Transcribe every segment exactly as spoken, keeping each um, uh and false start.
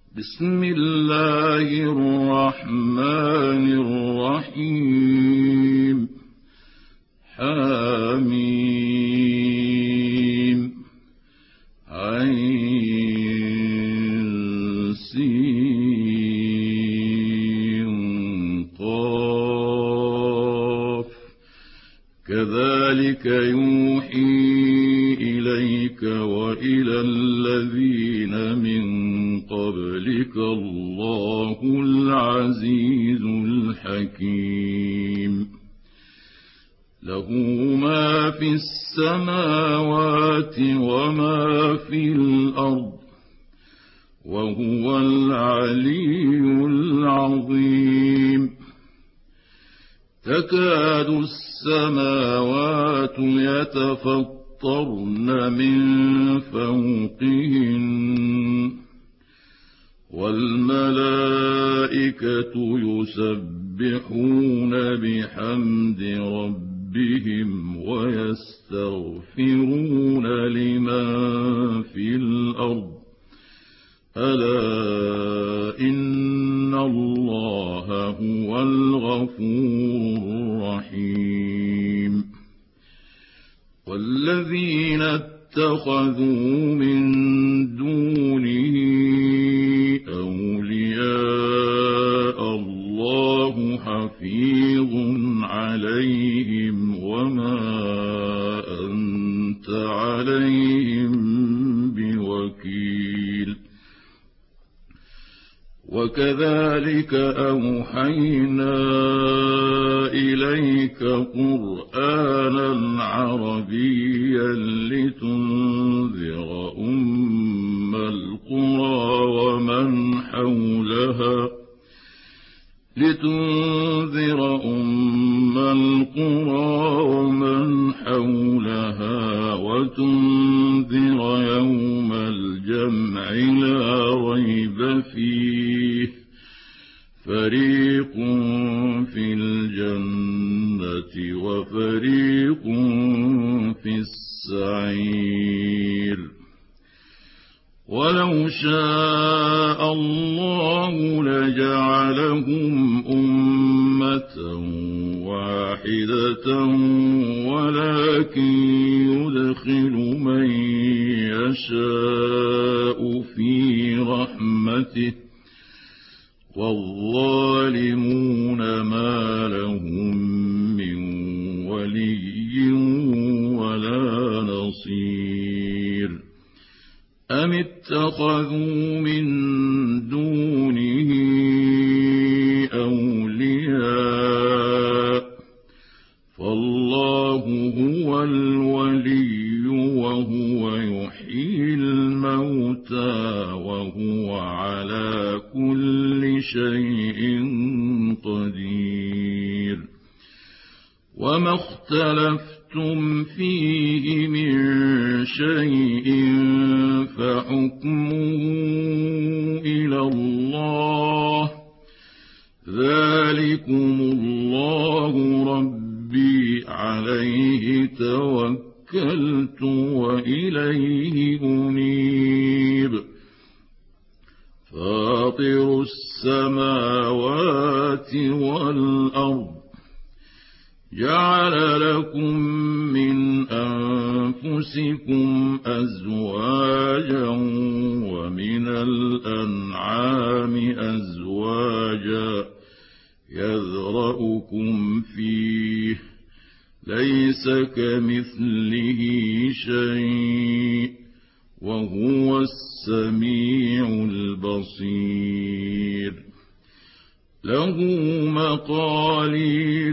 بسم الله الرحمن الرحيم. حميم عين سين قاف كذلك يوحي إليك وإلى الذين من قبلك الله العزيز الحكيم. له ما في السماوات وما في الأرض وهو العلي العظيم. تكاد السماوات يتفطرن من فوقهن والملائكة يسبحون بحمد ربهم ويستغفرون لمن في الأرض ألا إن الله هو الغفور الرحيم. والذين اتخذوا من دونه أولياء الله حفيظ عليهم وما أنت عليهم بوكيل. وكذلك أوحينا إليك قرآنا عربيا لتنذر أم القرى ومن حولها لتنذر أم القرى ومن حولها وتنذر يوم الجمع لا ريب فيه فريق في الجنة وفريق في السعير. ولو شاء الله لجعلهم أمة واحدة ولكن يدخل من يشاء في رحمته والظالمون ما لهم من ولي ولا نصير. أم اتخذوا من دونه أولياء فالله هو الولي وهو يحيي الموتى وهو على كل شيء قدير. وما اختلفتم فيه من شيء فحكمه إلى الله ذلكم الله ربي عليه توكلت وإليه أنيب. فاطر السماوات والأرض جعل لكم من أنفسكم أزواجا ومن الأنعام أزواجا يذرأكم فيه ليس كمثله شيء وهو السميع البصير. له مقاليد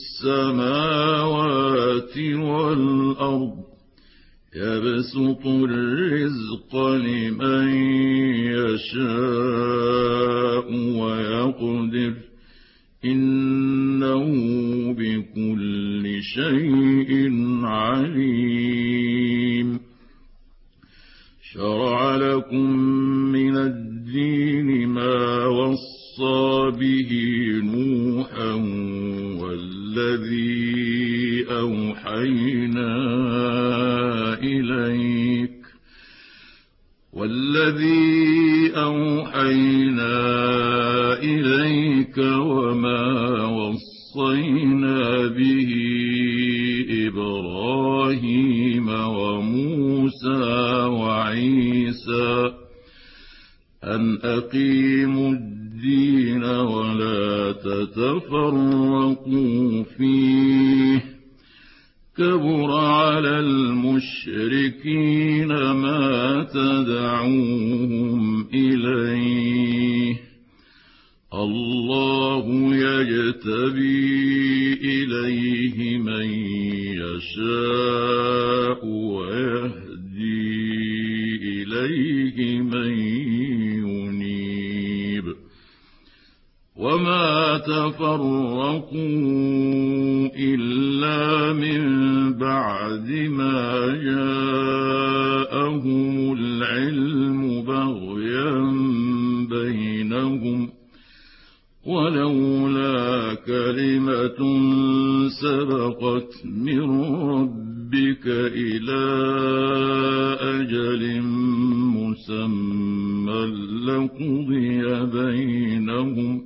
السماوات والأرض يبسط الرزق لمن يشاء ويقدر إنه بكل شيء عليم. شرع لكم من الدين ما وصى به نوحا والذي أوحينا إليك والذي أوحينا إليك وما وصينا به إبراهيم وموسى وعيسى أن أقيموا الدين ولا تتفرقوا فيه كبر على المشركين ما تدعوهم إليه الله يجتبي إليه من يشاء ويهدي إليه من ينيب وما تفرقوا إلا من بعد ما جاءهم العلم بغيا بينهم ولولا كلمة سبقت من ربك إلى أجل مسمى لقضي بينهم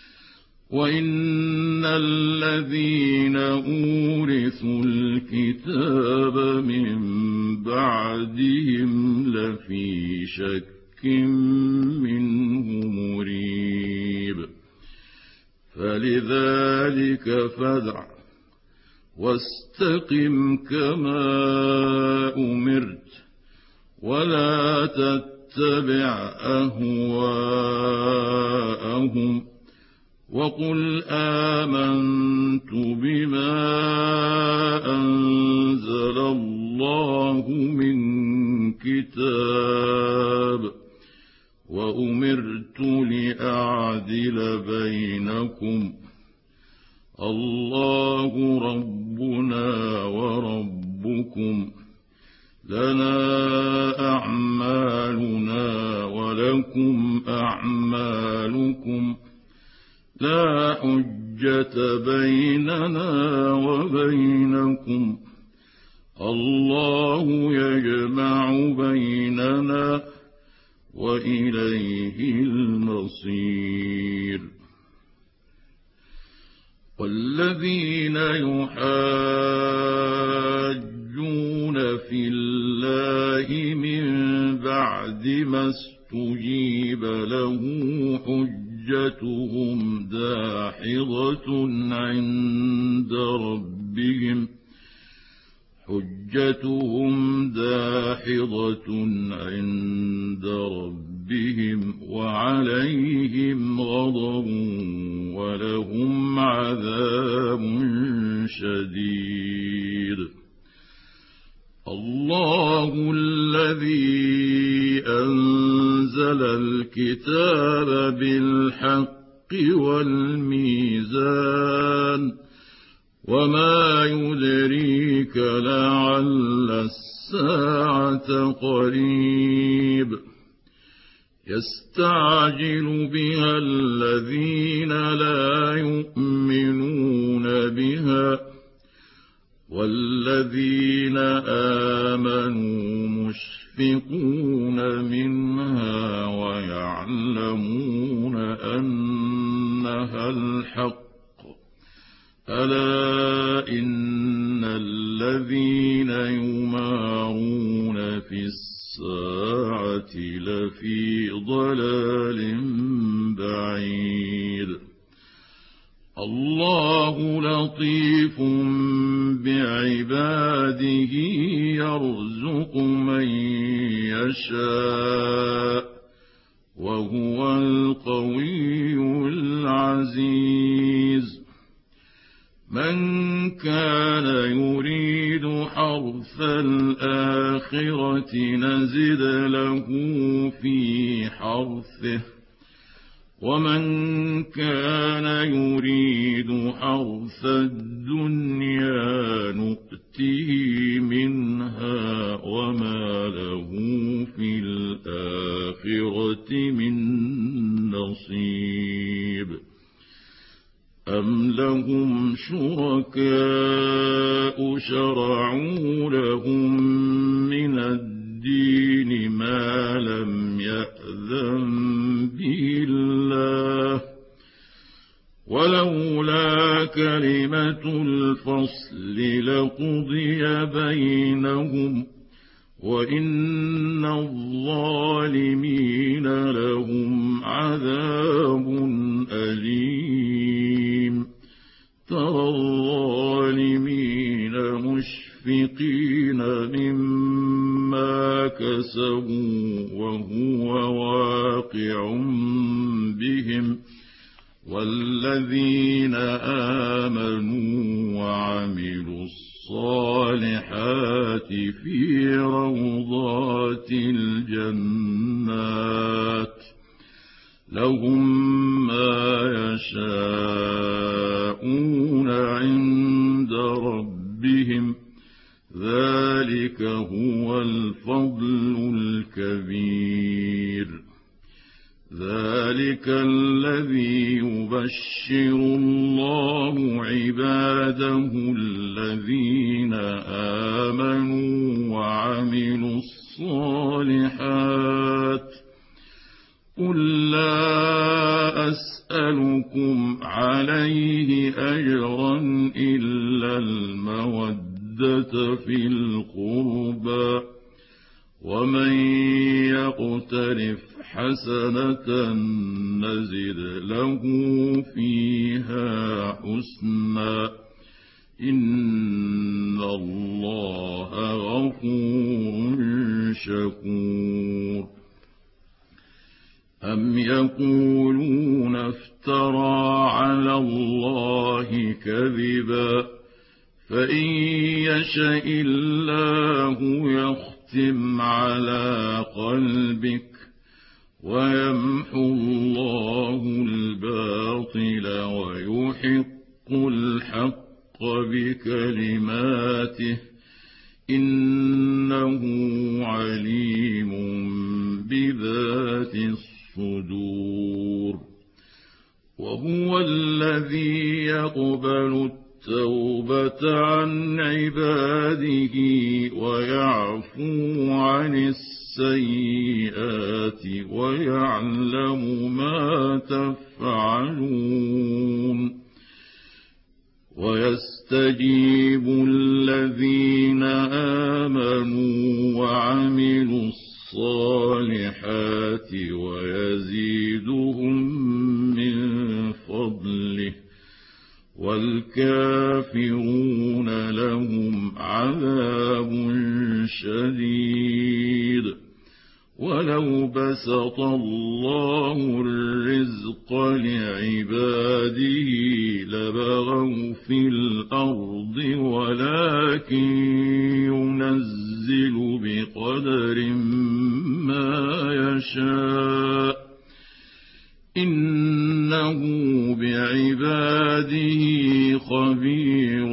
وإن الذين أورثوا الكتاب من بعدهم لفي شك منه مريب فلذلك فادع واستقم كما أمرت ولا تتبع أهواءهم وقل آمنت بما أنزل الله من كتاب وأمرت لأعدل بينكم الله ربنا وربكم لنا أعمالنا ولكم أعمالكم لا حجة بيننا وبينكم الله يجمع بيننا وإليه المصير والذين يحاجون في الله من بعد ما استجيب له حجتهم داحضة عند ربهم حجتهم داحضة عند ربهم وعليهم غضب ولهم عذاب شديد الله الذي أنزل الكتاب بالحق والميزان وما يدريك لعل الساعة قريب يستعجل بها الذين لا يؤمنون بها والذين آمنوا مشفقون منها ويعلمون أنها الحق ألا إن الذين يمارون في الساعة لفي ضلال بعيد الله لطيف بعباده يرزق من يشاء وهو القوي العزيز من كان يريد حرث الآخرة نزد له في حرثه ومن كان يريد حرث الدنيا نؤته منها وما له في الآخرة من نصيب أم لهم شركاء شرعوا لهم من الدين ما لم يأذن به الله، ولولا كلمة الفصل لقضي بينهم، وإن الظالمين لهم عذاب أليم. ترى الظالمين مشفقين مما كسبوا وهو واقع بهم، والذين آمنوا وعملوا الصالحات في روضات الجنات لهم ما يشاءون عند ربهم، ذلك هو الفضل الكبير. ذلك الذي يبشر الله عباده الذين آمنوا وعملوا الصالحات. قل لا أسألكم عليه أجرا إلا المودة في القربى، ومن يقترف حسنة نزد له فيها حسنا، إن الله غفور شكور. أم يقولون افترى على الله كذبا، فإن يشأ الله يختم على قلبك ويمحو الله الباطل ويحق الحق بكلماته، إنه عليم بذات الصدور. وهو الذي يقبل التوبة عن عباده ويعفو عن السيئات ويعلم ما تفعلون، ويستجيب الذين آمنوا وعملوا الصالحات ويزيدهم من فضله، والكافرون لهم عذاب شديد. ولو بسط الله الرزق لعباده لبغوا في الأرض، ولكن ينزل بقدر ما يشاء، إنه بعباده خبير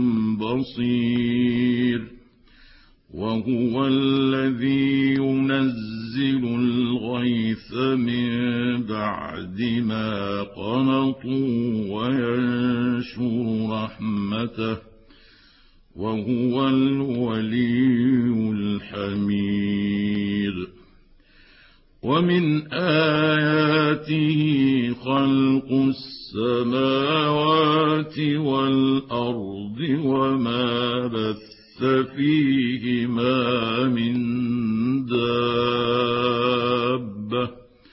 بصير. وهو الذي ينزل الغيث من بعد ما قنطوا وينشر رحمته، وهو الولي الحميد. ومن آياته خلق السماوات والأرض وما بث فيهما من دابة،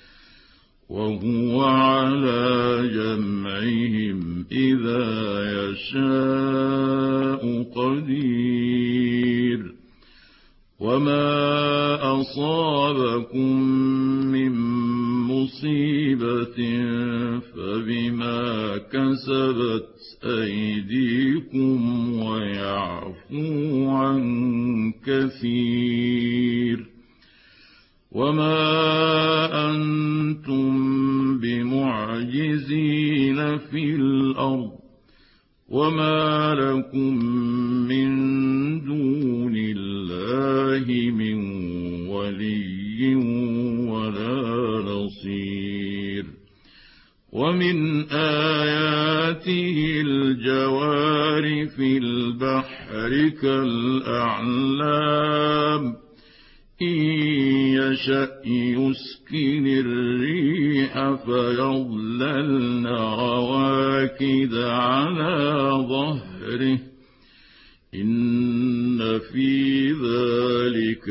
وهو على جمعهم إذا يشاء قدير. وما أصابكم من مصيبة فبما كسبت أيديكم ويعفو عن كثير. وما أنتم بمعجزين في الأرض، وما لكم من دون الله من ولي ولا نصير. ومن آياته الجوار في البحر كالأعلام، إن يشأ يسكن الريح فيظللن رواكد على ظهره إن في ذلك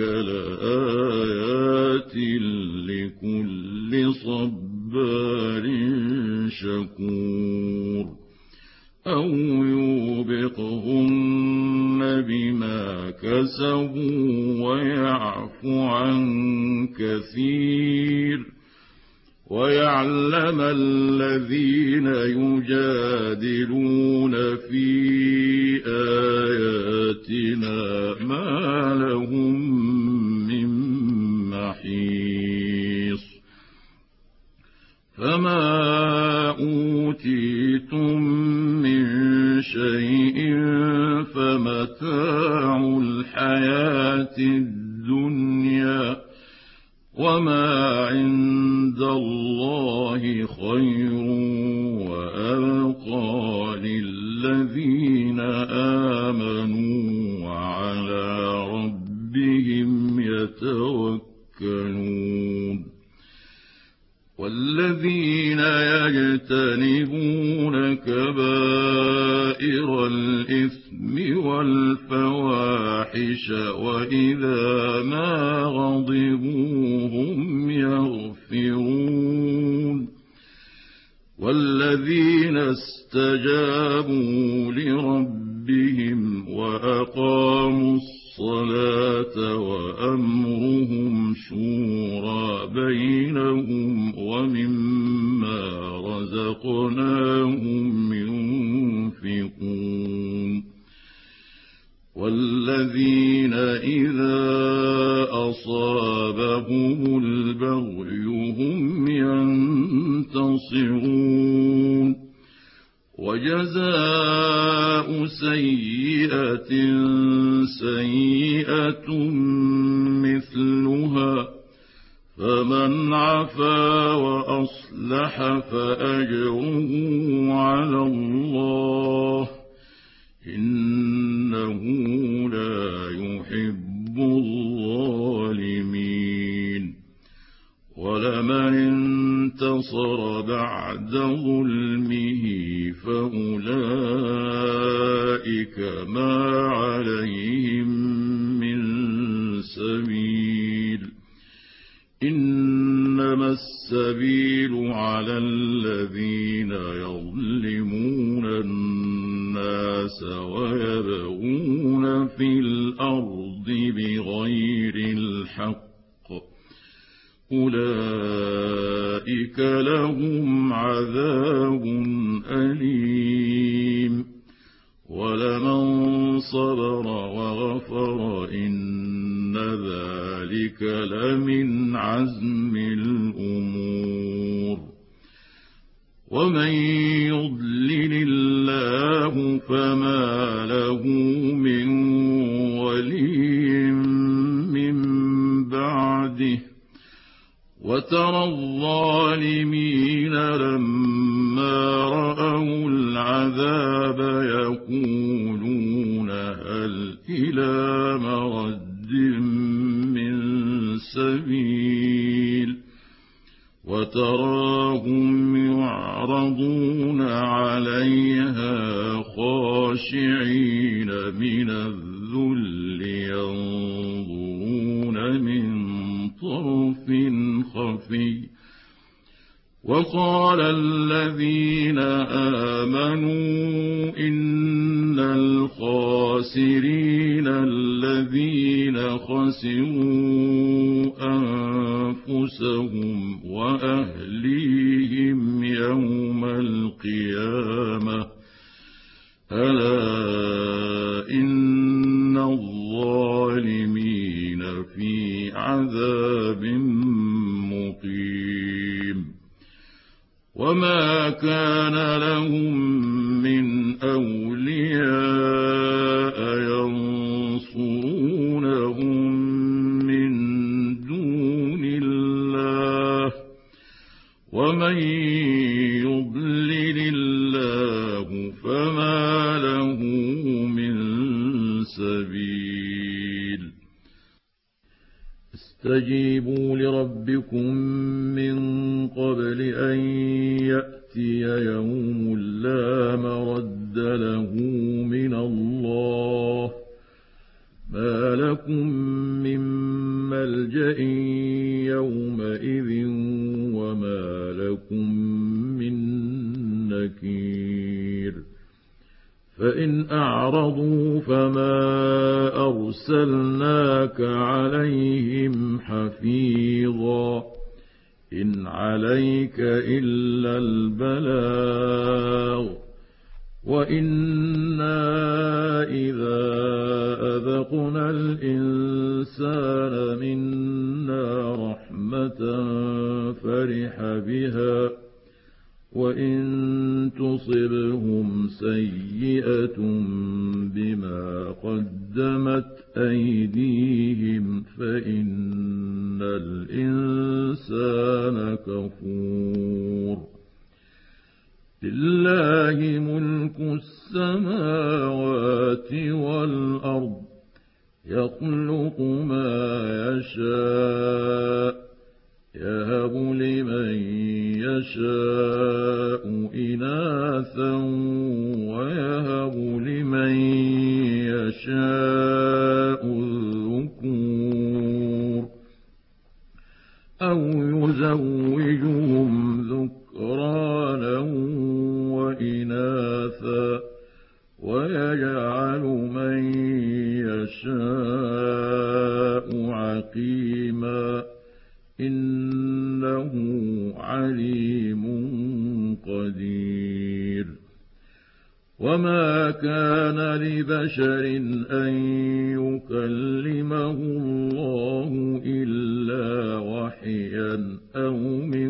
لآيات لكل صبار شكور أو يوبقهن بما كسبوا ويعفو عن كثير ويعلم الذين يجادلون في آياتنا ما لهم من محيص فما أوتيتم من شيء فمتاع الحياة الدنيا وما عند الله خير وأبقى للذين آمنوا وعلى ربهم يتوكلون والذين يجتنبون كبائر الإثم والفواحش وإذا ما غضبوا هم يغفرون والذين استجابوا لربهم وأقاموا الصلاة وأمرهم شورى بينهم ومما رزقناهم ينفقون والذين إذا أصابهم البغي هم ينتصرون وجزاء سيئة سيئة مثلها فمن عفا وأصلح فأجره على الله إنه لا يحب الظالمين ولمن انتصر بعد ظلمه فأولئك ما عليهم من سبيل إنما السبيل على الذين يظلمون الناس ويبغون في الأرض بغير الحق أولئك لهم عذاب أليم ولمن صبر وغفر إن ذلك لمن عزم الأمور ومن يضلل الله فما له من ولي من بعده وترى الظالمين لما رأوا العذاب يقولون هل إلى مرد من سبيل وتراهم يعرضون عليها خاشعين من الذل ينظرون من طرف خفي وقال الذين آمنوا إن الخاسرين الذين خسروا أنفسهم وأهليهم يوم القيامة ألا إن الظالمين في عذاب مقيم وما كان لهم من أولياء ينصرونهم من دون الله ومن يضلل الله فما له من سبيل. استجيبوا لربكم من قبل أن يأتي يوم لا مرد له من الله ما لكم من ملجأ يومئذ وما لكم من نكير فإن أعرضوا فما أرسلناك عليهم حفيظا إن عليك إلا البلاغ وإنا إذا أذقنا الإنسان منا رحمة فرح بها وإن تصبهم سيئة بما قدمت أيديهم فإن الإنسان كفور لله ملك السماوات والأرض يخلق ما يشاء يهب لمن يشاء إناثا ويهب لمن يشاء الذكور أو يزوجهم ذكرانا وإناثا ويجعل من يشاء عقيما إنه عليم قدير وما كان لبشر أن يكلمه الله إلا وحيا أو من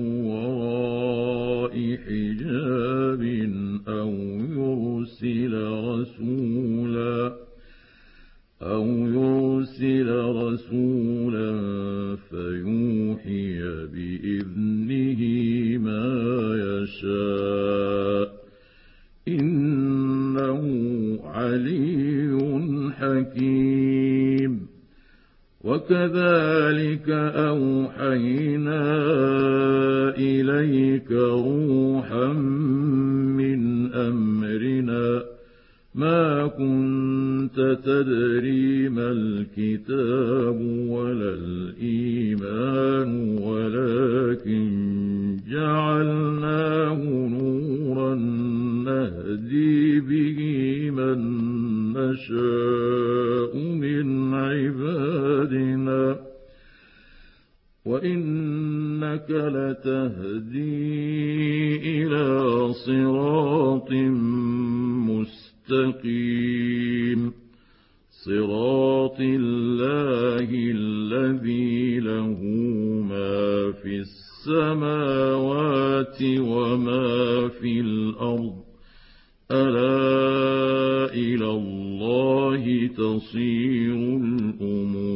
وراء حجاب أو يرسل رسولا أو يرسل رسولا فيوحي بإذنه ما يشاء إنه علي حكيم وكذلك أوحينا إليك روحا من أمرنا ما كنت تدري ما الكتاب ولا الإيمان ولكن جعلناه نورا نهدي به من نشاء من عبادنا وإنك لتهدي إلى صراط مستقيم صراط الله الذي له ما في السماوات وما في الأرض ألا إلى الله تصير الأمور